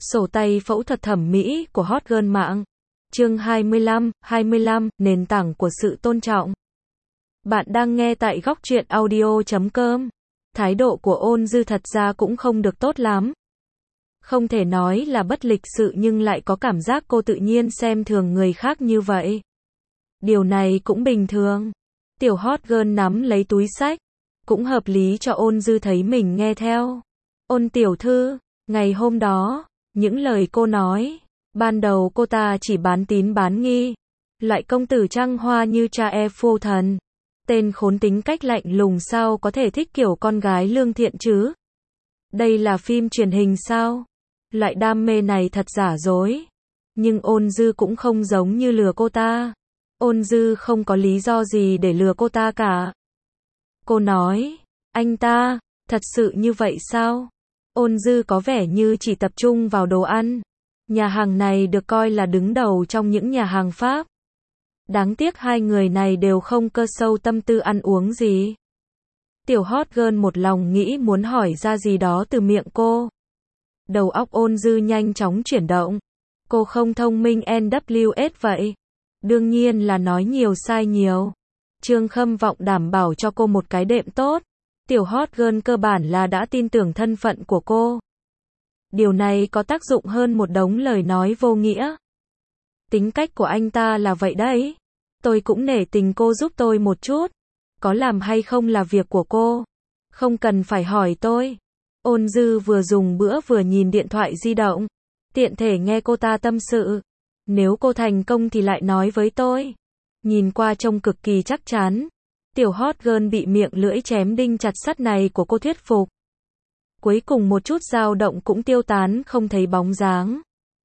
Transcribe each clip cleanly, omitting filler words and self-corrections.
Sổ tay phẫu thuật thẩm mỹ của hot girl mạng. Chương 25, nền tảng của sự tôn trọng. Bạn đang nghe tại góc truyện audio.com. Thái độ của Ôn Dư thật ra cũng không được tốt lắm. Không thể nói là bất lịch sự nhưng lại có cảm giác cô tự nhiên xem thường người khác như vậy. Điều này cũng bình thường. Tiểu hot girl nắm lấy túi xách. Cũng hợp lý cho Ôn Dư thấy mình nghe theo. Ôn tiểu thư, ngày hôm đó, những lời cô nói, ban đầu cô ta chỉ bán tín bán nghi. Loại công tử trăng hoa như cha e phu thần. Tên khốn tính cách lạnh lùng sao có thể thích kiểu con gái lương thiện chứ? Đây là phim truyền hình sao? Loại đam mê này thật giả dối. Nhưng Ôn Dư cũng không giống như lừa cô ta. Ôn Dư không có lý do gì để lừa cô ta cả. Cô nói, anh ta, thật sự như vậy sao? Ôn Dư có vẻ như chỉ tập trung vào đồ ăn. Nhà hàng này được coi là đứng đầu trong những nhà hàng Pháp. Đáng tiếc hai người này đều không cơ sâu tâm tư ăn uống gì. Tiểu hot girl một lòng nghĩ muốn hỏi ra gì đó từ miệng cô. Đầu óc Ôn Dư nhanh chóng chuyển động. Cô không thông minh NWS vậy. Đương nhiên là nói nhiều sai nhiều. Trương Khâm Vọng đảm bảo cho cô một cái đệm tốt. Tiểu hot girl cơ bản là đã tin tưởng thân phận của cô. Điều này có tác dụng hơn một đống lời nói vô nghĩa. Tính cách của anh ta là vậy đấy. Tôi cũng nể tình cô giúp tôi một chút. Có làm hay không là việc của cô. Không cần phải hỏi tôi. Ôn Dư vừa dùng bữa vừa nhìn điện thoại di động. Tiện thể nghe cô ta tâm sự. Nếu cô thành công thì lại nói với tôi. Nhìn qua trông cực kỳ chắc chắn. Tiểu hot girl bị miệng lưỡi chém đinh chặt sắt này của cô thuyết phục. Cuối cùng một chút dao động cũng tiêu tán không thấy bóng dáng.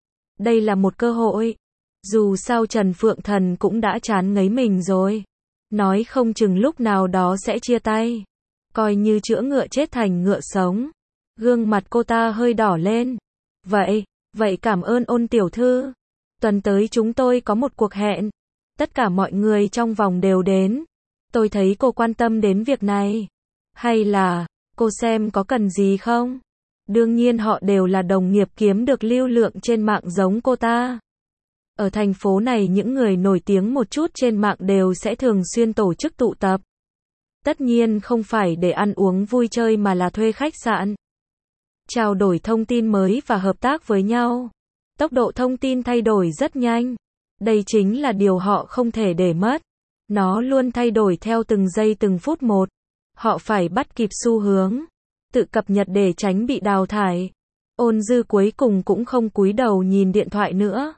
Đây là một cơ hội. Dù sao Trần Phượng Thần cũng đã chán ngấy mình rồi. Nói không chừng lúc nào đó sẽ chia tay. Coi như chữa ngựa chết thành ngựa sống. Gương mặt cô ta hơi đỏ lên. Vậy cảm ơn Ôn tiểu thư. Tuần tới chúng tôi có một cuộc hẹn. Tất cả mọi người trong vòng đều đến. Tôi thấy cô quan tâm đến việc này. Hay là, cô xem có cần gì không? Đương nhiên họ đều là đồng nghiệp kiếm được lưu lượng trên mạng giống cô ta. Ở thành phố này những người nổi tiếng một chút trên mạng đều sẽ thường xuyên tổ chức tụ tập. Tất nhiên không phải để ăn uống vui chơi mà là thuê khách sạn. Trao đổi thông tin mới và hợp tác với nhau. Tốc độ thông tin thay đổi rất nhanh. Đây chính là điều họ không thể để mất. Nó luôn thay đổi theo từng giây từng phút một. Họ phải bắt kịp xu hướng. Tự cập nhật để tránh bị đào thải. Ôn Dư cuối cùng cũng không cúi đầu nhìn điện thoại nữa.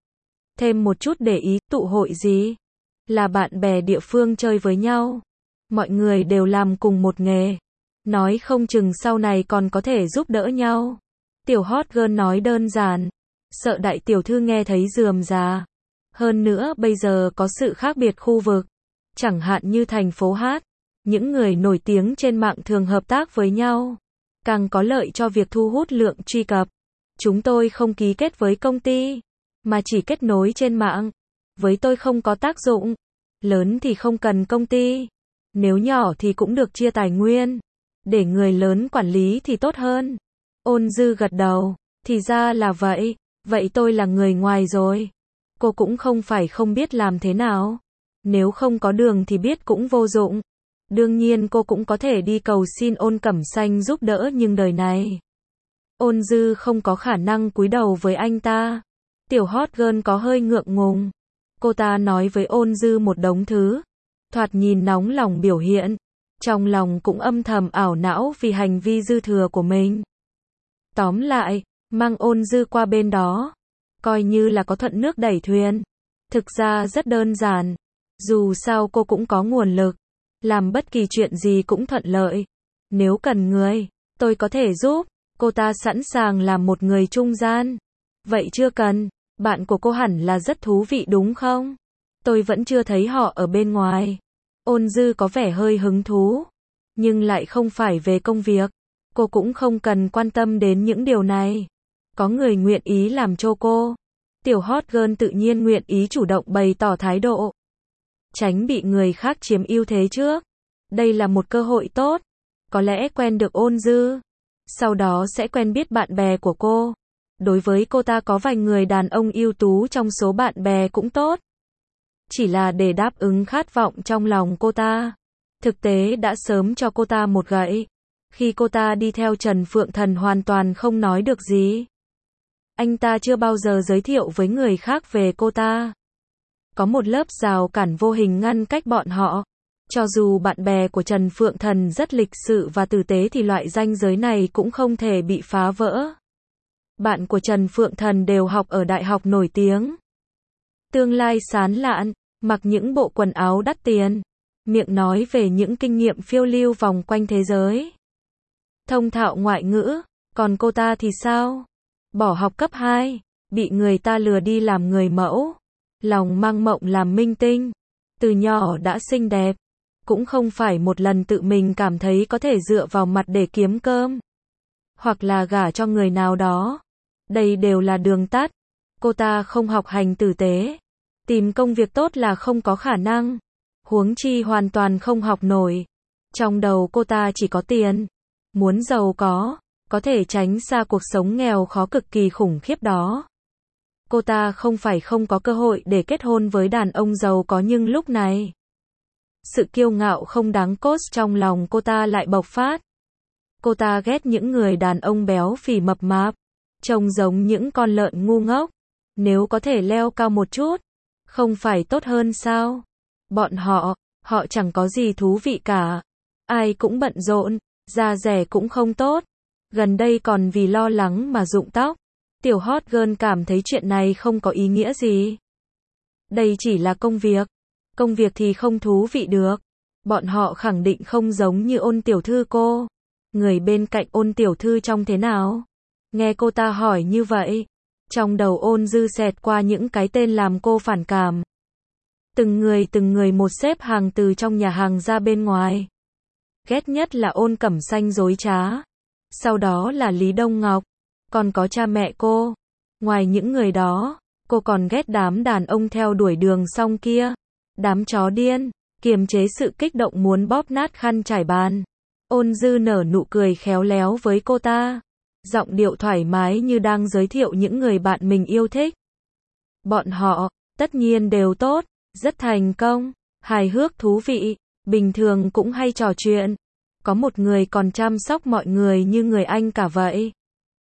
Thêm một chút để ý, tụ hội gì? Là bạn bè địa phương chơi với nhau. Mọi người đều làm cùng một nghề. Nói không chừng sau này còn có thể giúp đỡ nhau. Tiểu hot girl nói đơn giản. Sợ đại tiểu thư nghe thấy rườm rà. Hơn nữa bây giờ có sự khác biệt khu vực. Chẳng hạn như thành phố Hát. Những người nổi tiếng trên mạng thường hợp tác với nhau. Càng có lợi cho việc thu hút lượng truy cập. Chúng tôi không ký kết với công ty. Mà chỉ kết nối trên mạng. Với tôi không có tác dụng. Lớn thì không cần công ty. Nếu nhỏ thì cũng được chia tài nguyên. Để người lớn quản lý thì tốt hơn. Ôn Dư gật đầu. Thì ra là vậy. Vậy tôi là người ngoài rồi. Cô cũng không phải không biết làm thế nào. Nếu không có đường thì biết cũng vô dụng. Đương nhiên cô cũng có thể đi cầu xin Ôn Cẩm Xanh giúp đỡ nhưng đời này. Ôn Dư không có khả năng cúi đầu với anh ta. Tiểu hot girl có hơi ngượng ngùng. Cô ta nói với Ôn Dư một đống thứ. Thoạt nhìn nóng lòng biểu hiện. Trong lòng cũng âm thầm ảo não vì hành vi dư thừa của mình. Tóm lại, mang Ôn Dư qua bên đó. Coi như là có thuận nước đẩy thuyền. Thực ra rất đơn giản. Dù sao cô cũng có nguồn lực. Làm bất kỳ chuyện gì cũng thuận lợi. Nếu cần người, tôi có thể giúp. Cô ta sẵn sàng làm một người trung gian. Vậy chưa cần. Bạn của cô hẳn là rất thú vị đúng không? Tôi vẫn chưa thấy họ ở bên ngoài. Ôn Dư có vẻ hơi hứng thú. Nhưng lại không phải về công việc. Cô cũng không cần quan tâm đến những điều này. Có người nguyện ý làm cho cô. Tiểu hot girl tự nhiên nguyện ý chủ động bày tỏ thái độ. Tránh bị người khác chiếm ưu thế trước. Đây là một cơ hội tốt. Có lẽ quen được Ôn Dư. Sau đó sẽ quen biết bạn bè của cô. Đối với cô ta có vài người đàn ông ưu tú trong số bạn bè cũng tốt. Chỉ là để đáp ứng khát vọng trong lòng cô ta. Thực tế đã sớm cho cô ta một gậy. Khi cô ta đi theo Trần Phượng Thần hoàn toàn không nói được gì. Anh ta chưa bao giờ giới thiệu với người khác về cô ta. Có một lớp rào cản vô hình ngăn cách bọn họ. Cho dù bạn bè của Trần Phượng Thần rất lịch sự và tử tế thì loại ranh giới này cũng không thể bị phá vỡ. Bạn của Trần Phượng Thần đều học ở đại học nổi tiếng. Tương lai sáng lạn, mặc những bộ quần áo đắt tiền, miệng nói về những kinh nghiệm phiêu lưu vòng quanh thế giới. Thông thạo ngoại ngữ, còn cô ta thì sao? Bỏ học cấp 2, bị người ta lừa đi làm người mẫu, lòng mang mộng làm minh tinh, từ nhỏ đã xinh đẹp, cũng không phải một lần tự mình cảm thấy có thể dựa vào mặt để kiếm cơm, hoặc là gả cho người nào đó. Đây đều là đường tắt. Cô ta không học hành tử tế, tìm công việc tốt là không có khả năng, huống chi hoàn toàn không học nổi. Trong đầu cô ta chỉ có tiền, muốn giàu có thể tránh xa cuộc sống nghèo khó cực kỳ khủng khiếp đó. Cô ta không phải không có cơ hội để kết hôn với đàn ông giàu có, nhưng lúc này, sự kiêu ngạo không đáng kốt trong lòng cô ta lại bộc phát. Cô ta ghét những người đàn ông béo phì mập mạp, trông giống những con lợn ngu ngốc. Nếu có thể leo cao một chút, không phải tốt hơn sao? Bọn họ chẳng có gì thú vị cả. Ai cũng bận rộn, da rẻ cũng không tốt. Gần đây còn vì lo lắng mà rụng tóc. Tiểu hot girl cảm thấy chuyện này không có ý nghĩa gì. Đây chỉ là công việc. Công việc thì không thú vị được. Bọn họ khẳng định không giống như Ôn tiểu thư cô. Người bên cạnh Ôn tiểu thư trông thế nào? Nghe cô ta hỏi như vậy, trong đầu Ôn Dư xẹt qua những cái tên làm cô phản cảm. Từng người một xếp hàng từ trong nhà hàng ra bên ngoài. Ghét nhất là Ôn Cẩm Xanh dối trá. Sau đó là Lý Đông Ngọc. Còn có cha mẹ cô. Ngoài những người đó, cô còn ghét đám đàn ông theo đuổi đường song kia. Đám chó điên, kiềm chế sự kích động muốn bóp nát khăn trải bàn. Ôn Dư nở nụ cười khéo léo với cô ta. Giọng điệu thoải mái như đang giới thiệu những người bạn mình yêu thích. Bọn họ, tất nhiên đều tốt, rất thành công, hài hước thú vị, bình thường cũng hay trò chuyện. Có một người còn chăm sóc mọi người như người anh cả vậy.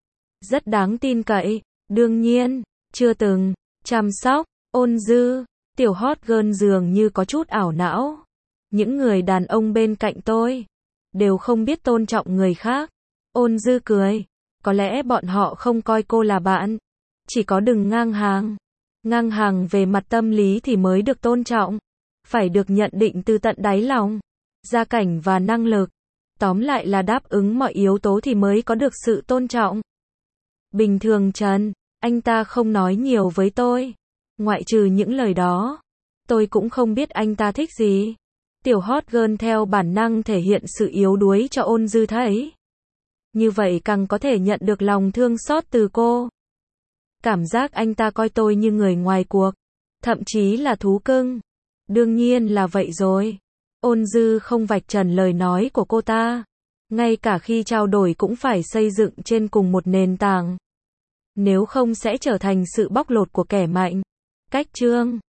Rất đáng tin cậy, đương nhiên, chưa từng chăm sóc. Ôn Dư, tiểu hot girl dường như có chút ảo não. Những người đàn ông bên cạnh tôi đều không biết tôn trọng người khác. Ôn Dư cười. Có lẽ bọn họ không coi cô là bạn. Chỉ có đừng ngang hàng. Ngang hàng về mặt tâm lý thì mới được tôn trọng. Phải được nhận định từ tận đáy lòng. Gia cảnh và năng lực. Tóm lại là đáp ứng mọi yếu tố thì mới có được sự tôn trọng. Bình thường Trần, anh ta không nói nhiều với tôi. Ngoại trừ những lời đó, tôi cũng không biết anh ta thích gì. Tiểu hot girl theo bản năng thể hiện sự yếu đuối cho Ôn Dư thấy. Như vậy càng có thể nhận được lòng thương xót từ cô. Cảm giác anh ta coi tôi như người ngoài cuộc, thậm chí là thú cưng. Đương nhiên là vậy rồi. Ôn Dư không vạch trần lời nói của cô ta. Ngay cả khi trao đổi cũng phải xây dựng trên cùng một nền tảng. Nếu không sẽ trở thành sự bóc lột của kẻ mạnh. Cách chương